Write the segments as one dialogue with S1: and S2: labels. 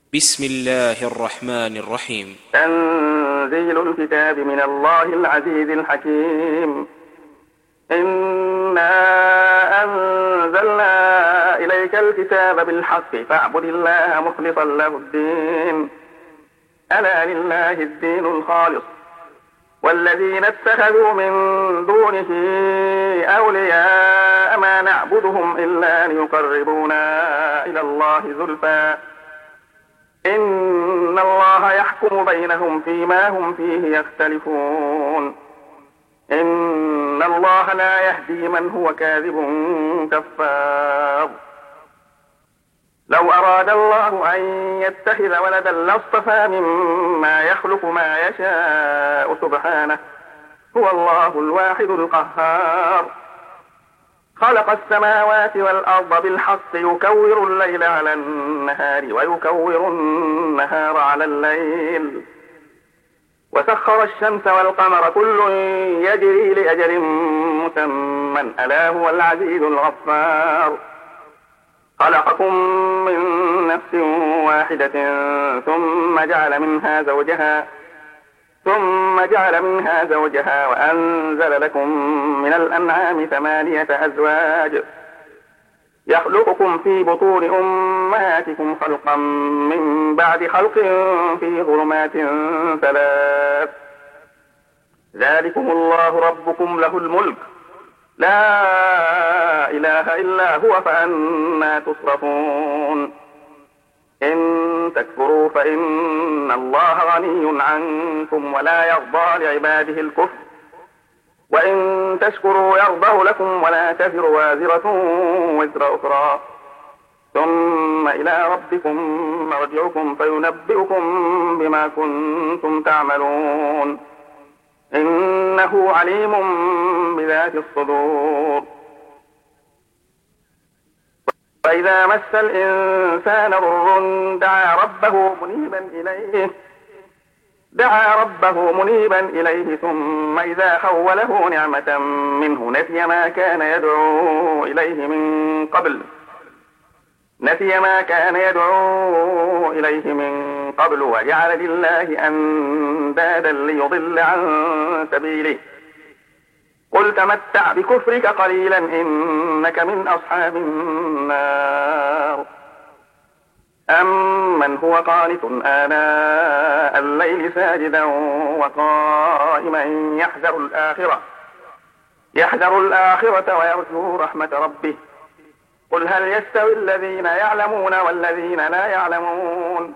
S1: بسم الله الرحمن الرحيم.
S2: تنزيل الكتاب من الله العزيز الحكيم. إنا أنزلنا إليك الكتاب بالحق فاعبد الله مخلصا له الدين. ألا لله الدين الخالص والذين اتخذوا من دونه أولياء ما نعبدهم إلا ليقربونا إلى الله زلفى إن الله يحكم بينهم فيما هم فيه يختلفون. إن الله لا يهدي من هو كاذب كفار. لو أراد الله أن يتخذ ولدا لاصطفى مما يخلق ما يشاء سبحانه هو الله الواحد القهار. خلق السماوات والأرض بالحق يكور الليل على النهار ويكور النهار على الليل وسخر الشمس والقمر كل يجري لأجل مسمى ألا هو العزيز الغفار. خلقكم من نفس واحدة ثم جعل منها زوجها وأنزل لكم من الأنعام 8 أزواج يخلقكم في بطون أمهاتكم خلقا من بعد خلق في ظلمات 3. ذلكم الله ربكم له الملك لا إله إلا هو فأنى تصرفون. إن تكفروا فإن الله غني عنكم ولا يرضى لعباده الكفر وإن تشكروا يرضه لكم ولا تزر وازرة وزر أخرى ثم إلى ربكم مرجعكم فينبئكم بما كنتم تعملون. إنه عليم بذات الصدور. وإذا مس الإنسان ضر دعا ربه منيبا إليه ثم إذا خوله نعمة منه نسي ما كان يدعو إليه من قبل وجعل لله أندادا ليضل عن سبيله. قل تمتع بكفرك قليلا إنك من أصحاب النار. أمن هو قانت آناء الليل ساجدا وقائما يحذر الآخرة ويرجو رحمة ربه. قل هل يستوي الذين يعلمون والذين لا يعلمون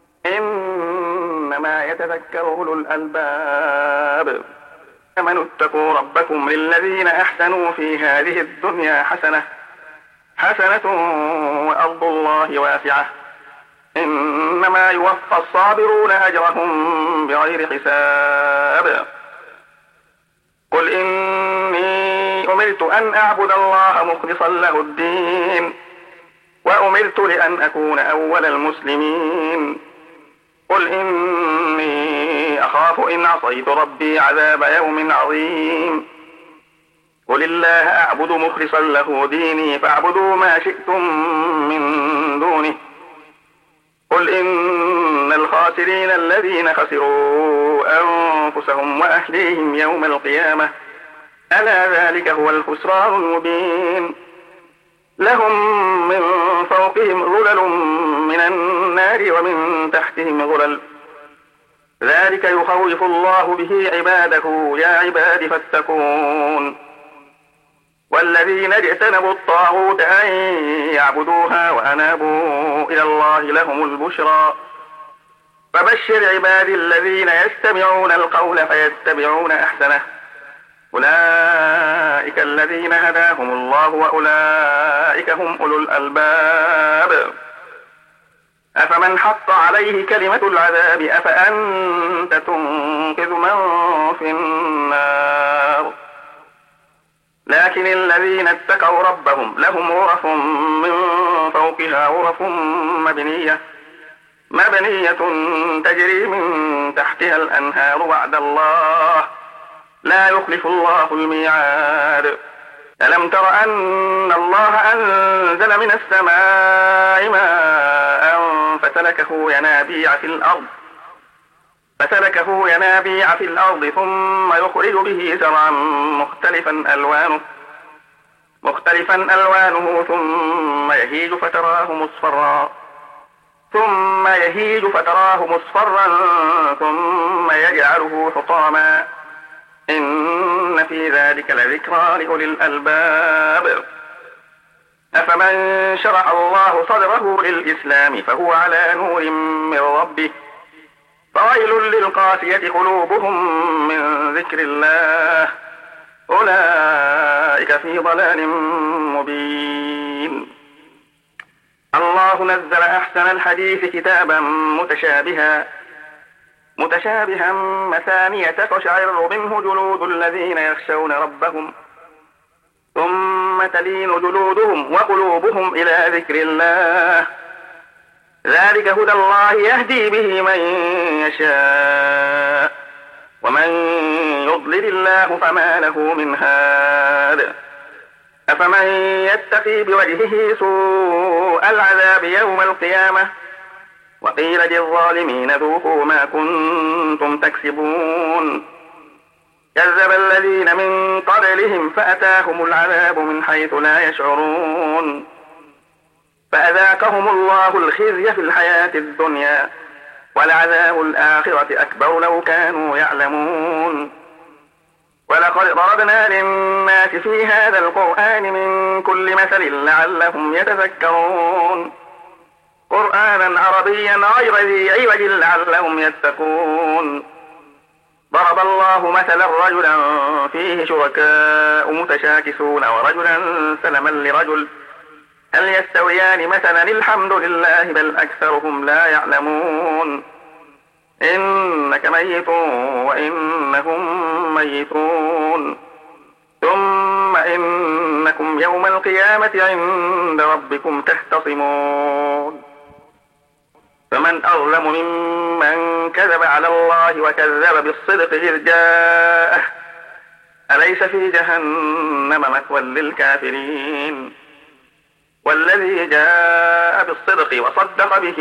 S2: إنما يتذكر أولو الألباب. آمنوا اتقوا ربكم للذين أحسنوا في هذه الدنيا حسنة وأرض الله واسعة إنما يوفى الصابرون أجرهم بغير حساب. قل إني أمرت أن أعبد الله مخلصا له الدين وأمرت لأن أكون أول المسلمين. قل إني أخاف إن عصيت ربي عذاب يوم عظيم. قل الله أعبد مخلصا له ديني فاعبدوا ما شئتم من دونه. قل إن الخاسرين الذين خسروا أنفسهم وأهليهم يوم القيامة ألا ذلك هو الخسران المبين. لهم من فوقهم ظلل من النار ومن تحتهم ظلل ذلك يخوف الله به عباده يا عباد فاتقون. والذين اجتنبوا الطاغوت أن يعبدوها وأنابوا إلى الله لهم البشرى. فبشر عبادي الذين يستمعون القول فيتبعون أحسنه أولئك الذين هداهم الله وأولئك هم أولو الألباب. أفمن حق عليه كلمة العذاب أفأنت تنقذ من في النار. لكن الذين اتقوا ربهم لهم غرف من فوقها غرف مبنية تجري من تحتها الأنهار وعد الله لا يخلف الله الميعاد. ألم تر أن الله أنزل من السماء ماء فسلكه ينابيع في الأرض ثم يخرج به زرعا مختلفا ألوانه ثم يهيج فتراه مصفرا ثم يجعله حطاما إن في ذلك لذكرى لأولي الألباب. أفمن شرح الله صدره للإسلام فهو على نور من ربه فويل للقاسية قلوبهم من ذكر الله أولئك في ضلال مبين. الله نزل أحسن الحديث كتابا متشابها مثانية تقشعر منه جلود الذين يخشون ربهم ثم تلين جلودهم وقلوبهم إلى ذكر الله ذلك هدى الله يهدي به من يشاء ومن يضلل الله فما له من هاد. أفمن يتقي بوجهه سوء العذاب يوم القيامة وقيل للظالمين ذوقوا ما كنتم تكسبون. كذب الذين من قبلهم فأتاهم العذاب من حيث لا يشعرون فأذاقهم الله الخزي في الحياة الدنيا ولعذاب الآخرة أكبر لو كانوا يعلمون. ولقد ضربنا للناس في هذا القرآن من كل مثل لعلهم يتذكرون قرآنا عربيا غير ذي عوج لعلهم يتقون. ضرب الله مثلا رجلا فيه شركاء متشاكسون ورجلا سلما لرجل هل يستويان مثلا الحمد لله بل أكثرهم لا يعلمون. إنك ميت وإنهم ميتون ثم إنكم يوم القيامة عند ربكم تختصمون. فمن أظلم ممن كذب على الله وكذب بالصدق إذ جاءه أليس في جهنم مثوى للكافرين. والذي جاء بالصدق وصدق به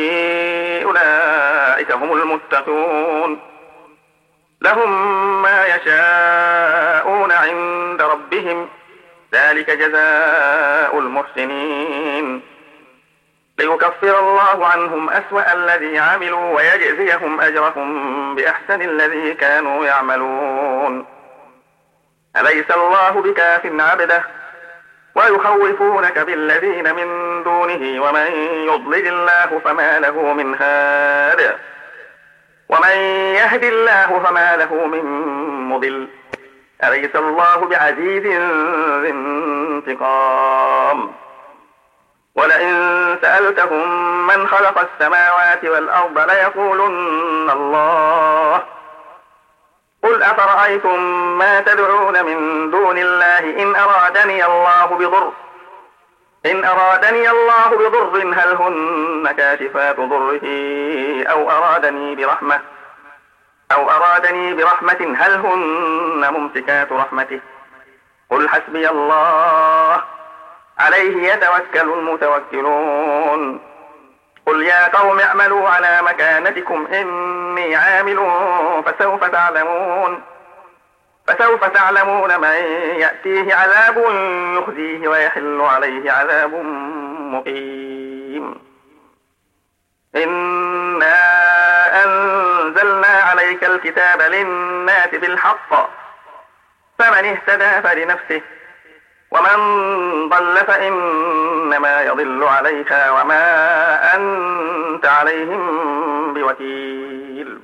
S2: أولئك هم المتقون لهم ما يشاءون عند ربهم ذلك جزاء المحسنين. ليكفر الله عنهم أسوأ الذي عملوا ويجزيهم أجرهم بأحسن الذي كانوا يعملون. أليس الله بكاف عبده ويخوفونك بالذين من دونه ومن يضلل الله فما له من هاد ومن يهد الله فما له من مضل. أليس الله بعزيز ذي انتقام. ولئن سألتهم من خلق السماوات والأرض ليقولن الله قل أفرأيتم ما تدعون من دون الله إن أرادني الله بضر هل هن كاشفات ضره أو أرادني برحمة هل هن ممسكات رحمته قل حسبي الله عليه يتوكل المتوكلون. قل يا قوم اعملوا على مكانتكم إني عامل فسوف تعلمون من يأتيه عذاب يخزيه ويحل عليه عذاب مقيم. إنا أنزلنا عليك الكتاب للناس بالحق فمن اهتدى فلنفسه ومن ضل فإنما يضل عليها وما أنت عليهم بوكيل.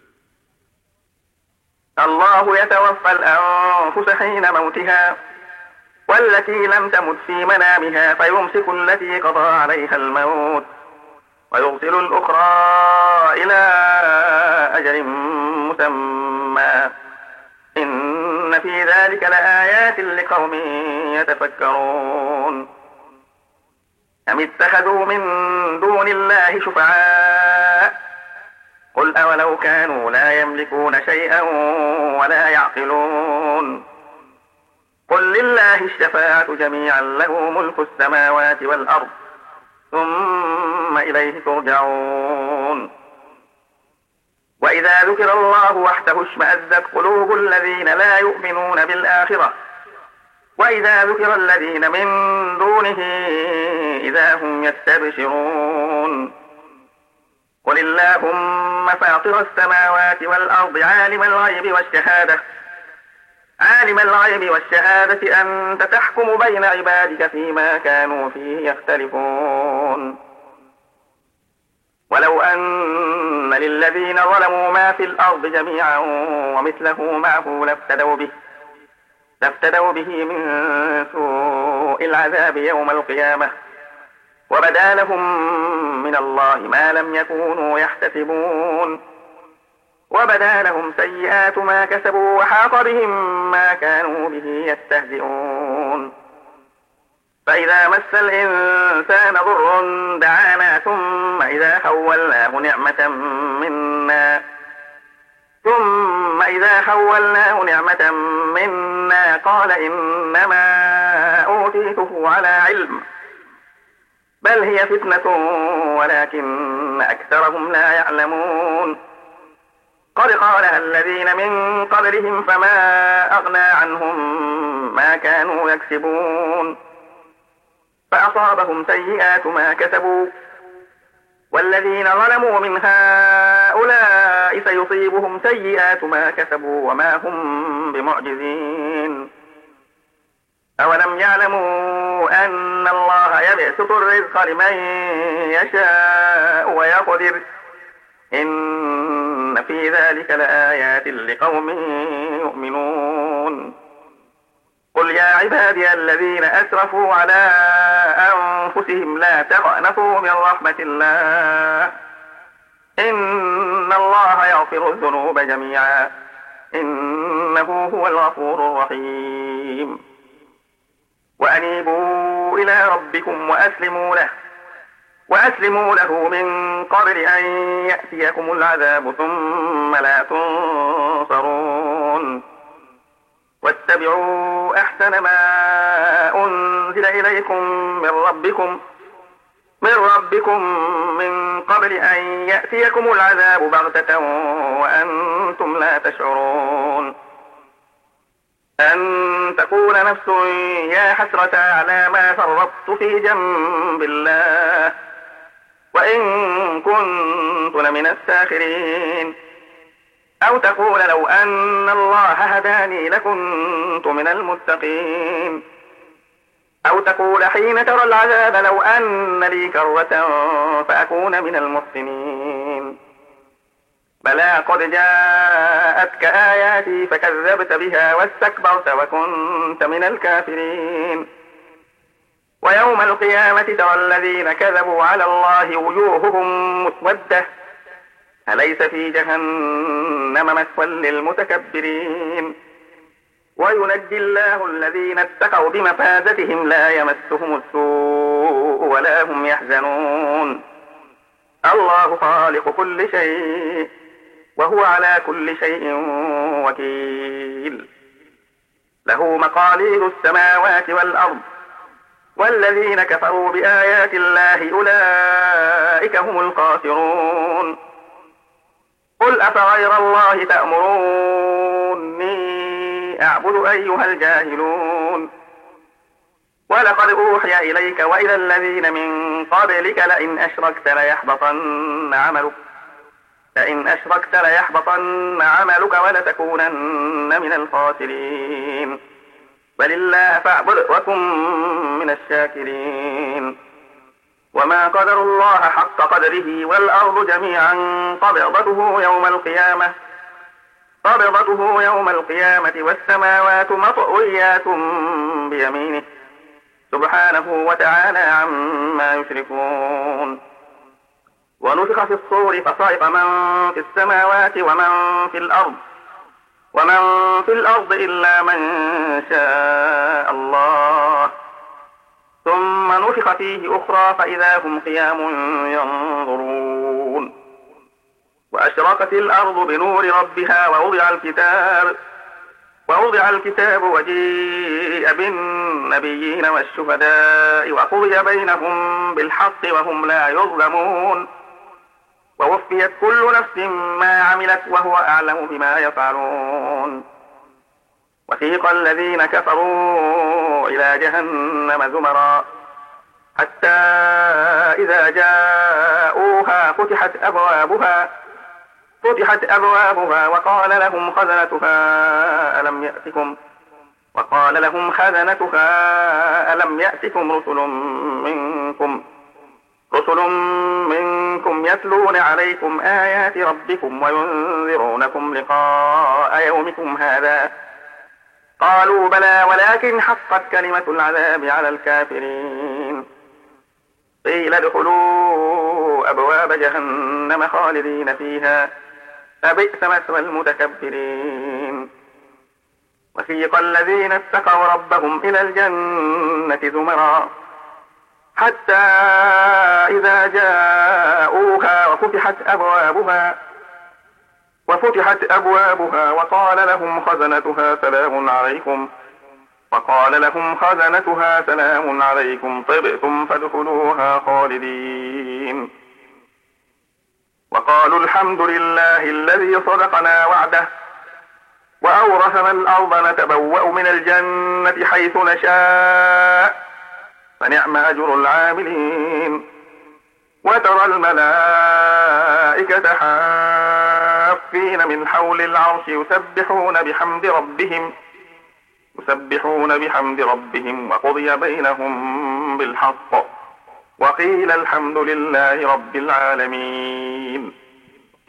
S2: الله يتوفى الأنفس حين موتها والتي لم تمت في منامها فيمسك التي قضى عليها الموت ويرسل الأخرى إلى أجل مسمى إن في ذلك لآيات لقوم يتفكرون. أم اتخذوا من دون الله شفعاء قل أولو كانوا لا يملكون شيئا ولا يعقلون. قل لله الشفاعة جميعا له ملك السماوات والأرض ثم إليه ترجعون. وإذا ذكر الله وحده اشمأزت قلوب الذين لا يؤمنون بالآخرة وإذا ذكر الذين من دونه إذا هم يستبشرون قل اللهم فاطر السماوات والأرض عالم الغيب والشهادة أنت تحكم بين عبادك فيما كانوا فيه يختلفون ولو أن للذين ظلموا ما في الأرض جميعا ومثله معه لافتدوا به من سوء العذاب يوم القيامة وبدا لهم من الله ما لم يكونوا يحتسبون وبدا لهم سيئات ما كسبوا وحاق بهم ما كانوا به يستهزئون فإذا مس الإنسان ضر دعانا ثم إذا حولناه نعمة منا قال إنما أوتيته على علم بل هي فتنة ولكن أكثرهم لا يعلمون قد قالها الذين من قبلهم فما أغنى عنهم ما كانوا يكسبون فأصابهم سيئات ما كسبوا والذين ظلموا من هؤلاء سيصيبهم سيئات ما كسبوا وما هم بمعجزين أولم يعلموا أن الله يبسط الرزق لمن يشاء ويقدر إن في ذلك لآيات لقوم يؤمنون قل يا عبادي الذين أسرفوا على أنفسهم لا تقنطوا من رحمة الله إن الله يغفر الذنوب جميعا إنه هو الغفور الرحيم وأنيبوا إلى ربكم وأسلموا له من قبل أن يأتيكم العذاب ثم لا تنصرون واتبعوا أحسن ما أنزل إليكم من ربكم من قبل أن يأتيكم العذاب بغتة وأنتم لا تشعرون أن تقول نفس يا حسرة على ما فرطت في جنب الله وإن كنت لمن الساخرين أو تقول لو أن الله هداني لكنت من المتقين أو تقول حين ترى العذاب لو أن لي كرة فأكون من المحسنين بلى قد جاءتك آياتي فكذبت بها واستكبرت وكنت من الكافرين ويوم القيامة ترى الذين كذبوا على الله وجوههم مسودة أليس في جهنم مثوى للمتكبرين وينجي الله الذين اتقوا بمفازتهم لا يمسهم السوء ولا هم يحزنون الله خالق كل شيء وهو على كل شيء وكيل له مقاليد السماوات والأرض والذين كفروا بآيات الله أولئك هم الخاسرون قل أفغير الله تأمروني أعبد أيها الجاهلون ولقد أوحي إليك وإلى الذين من قبلك لئن أشركت ليحبطن عملك ولتكونن من الخاسرين بل الله فاعبد وكن من الشاكرين وما قدر الله حق قدره والأرض جميعا قبضته يوم القيامة والسماوات مطويات بيمينه سبحانه وتعالى عما يشركون ونفخ في الصور فصعق من في السماوات ومن في الأرض إلا من شاء الله ثم نفخ فيه أخرى فإذا هم قيام ينظرون وأشرقت الأرض بنور ربها ووضع الكتاب وجيء بالنبيين والشهداء وقضي بينهم بالحق وهم لا يظلمون ووفيت ووفيت كل نفس ما عملت وهو أعلم بما يفعلون. وسيق الذين كفروا إلى جهنم زمرا حتى إذا جاءوها فتحت أبوابها وقال لهم خزنتها ألم يأتكم رسل منكم يتلون عليكم آيات ربكم وينذرونكم لقاء يومكم هذا؟ قالوا بلى ولكن حقت كلمة العذاب على الكافرين. قيل ادخلوا أبواب جهنم خالدين فيها فبئس مثوى المتكبرين. وسيق الذين اتقوا ربهم إلى الجنة زمرا حتى إذا جاءوها وفتحت أبوابها وقال لهم خزنتها سلام عليكم طبتم فادخلوها خالدين. وقالوا الحمد لله الذي صدقنا وعده وأورثنا الأرض نتبوأ من الجنة حيث نشاء فنعم أجر العاملين. وترى الملائكة حافين من حول العرش يسبحون بحمد ربهم وقضي بينهم بالحق وقيل الحمد لله رب العالمين.